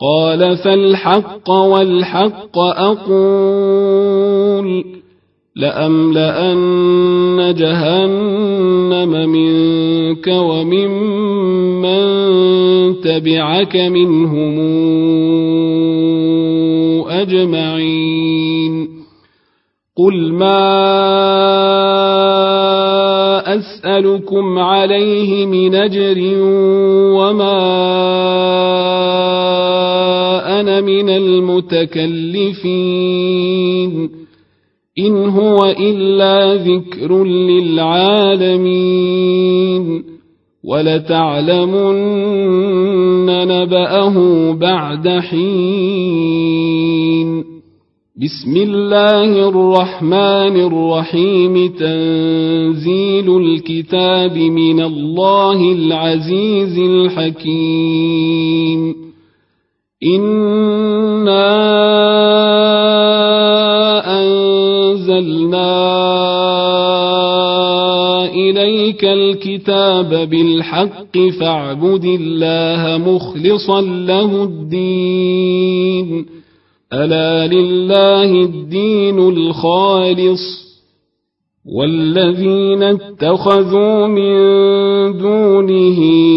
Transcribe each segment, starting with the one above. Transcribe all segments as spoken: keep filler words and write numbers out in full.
قال فالحق والحق أقول لأملأن جهنم منك وممن تبعك منهم أجمعين قل ما أسألكم عليه من أجر وما أنا من المتكلفين إن هو إلا ذكر للعالمين ولتعلمن نبأه بعد حين بسم الله الرحمن الرحيم تنزيل الكتاب من الله العزيز الحكيم إنا أنزلنا إليك الكتاب بالحق فاعبد الله مخلصا له الدين ألا لله الدين الخالص والذين اتخذوا من دونه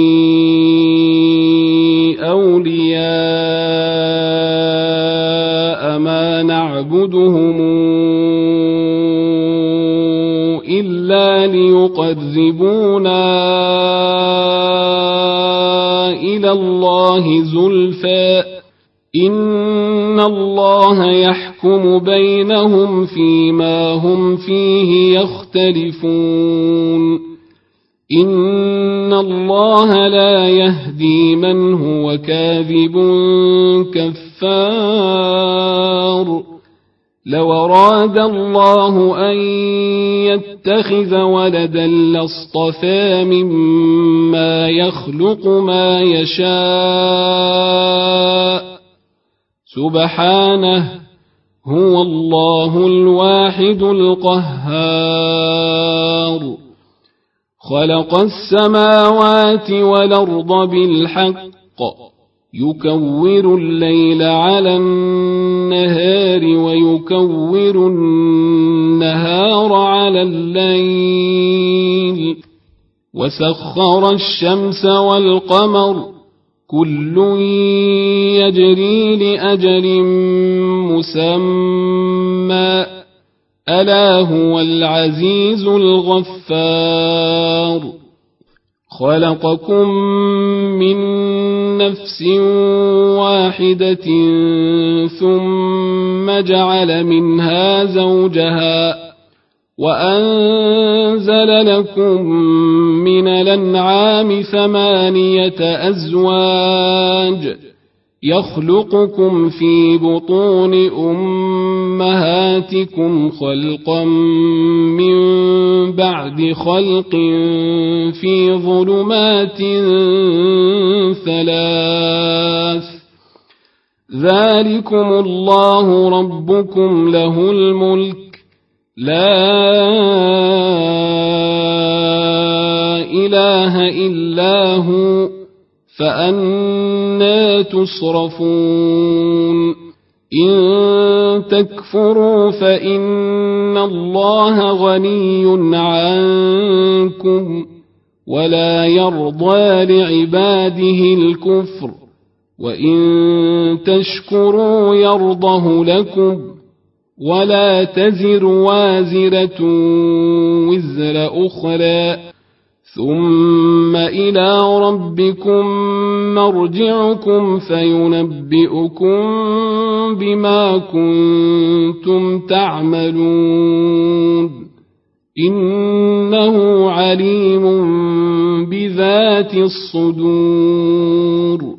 أولياء ما نعبدهم إلا ليقربونا إلى الله زلفى إن الله يحكم بينهم فيما هم فيه يختلفون إن الله لا يهدي من هو كاذب كفار لو أراد الله أن يتخذ ولدا لاصطفى مما يخلق ما يشاء سبحانه هو الله الواحد القهار خلق السماوات والأرض بالحق يكور الليل على النهار ويكور النهار على الليل وسخر الشمس والقمر كل يجري لأجل مسمى ألا هو العزيز الغفار خلقكم من نفس واحدة ثم جعل منها زوجها وأنزل لكم من الأنعام ثمانية أزواج يخلقكم في بطون أمهاتكم خلقا من بعد خلق في ظلمات ثلاث ذلكم الله ربكم له الملك لا إله إلا هو فأنى تصرفون إن تكفروا فإن الله غني عنكم ولا يرضى لعباده الكفر وإن تشكروا يرضه لكم ولا تزر وازرة وزر أخرى ثم إلى ربكم مرجعكم فينبئكم بما كنتم تعملون إنه عليم بذات الصدور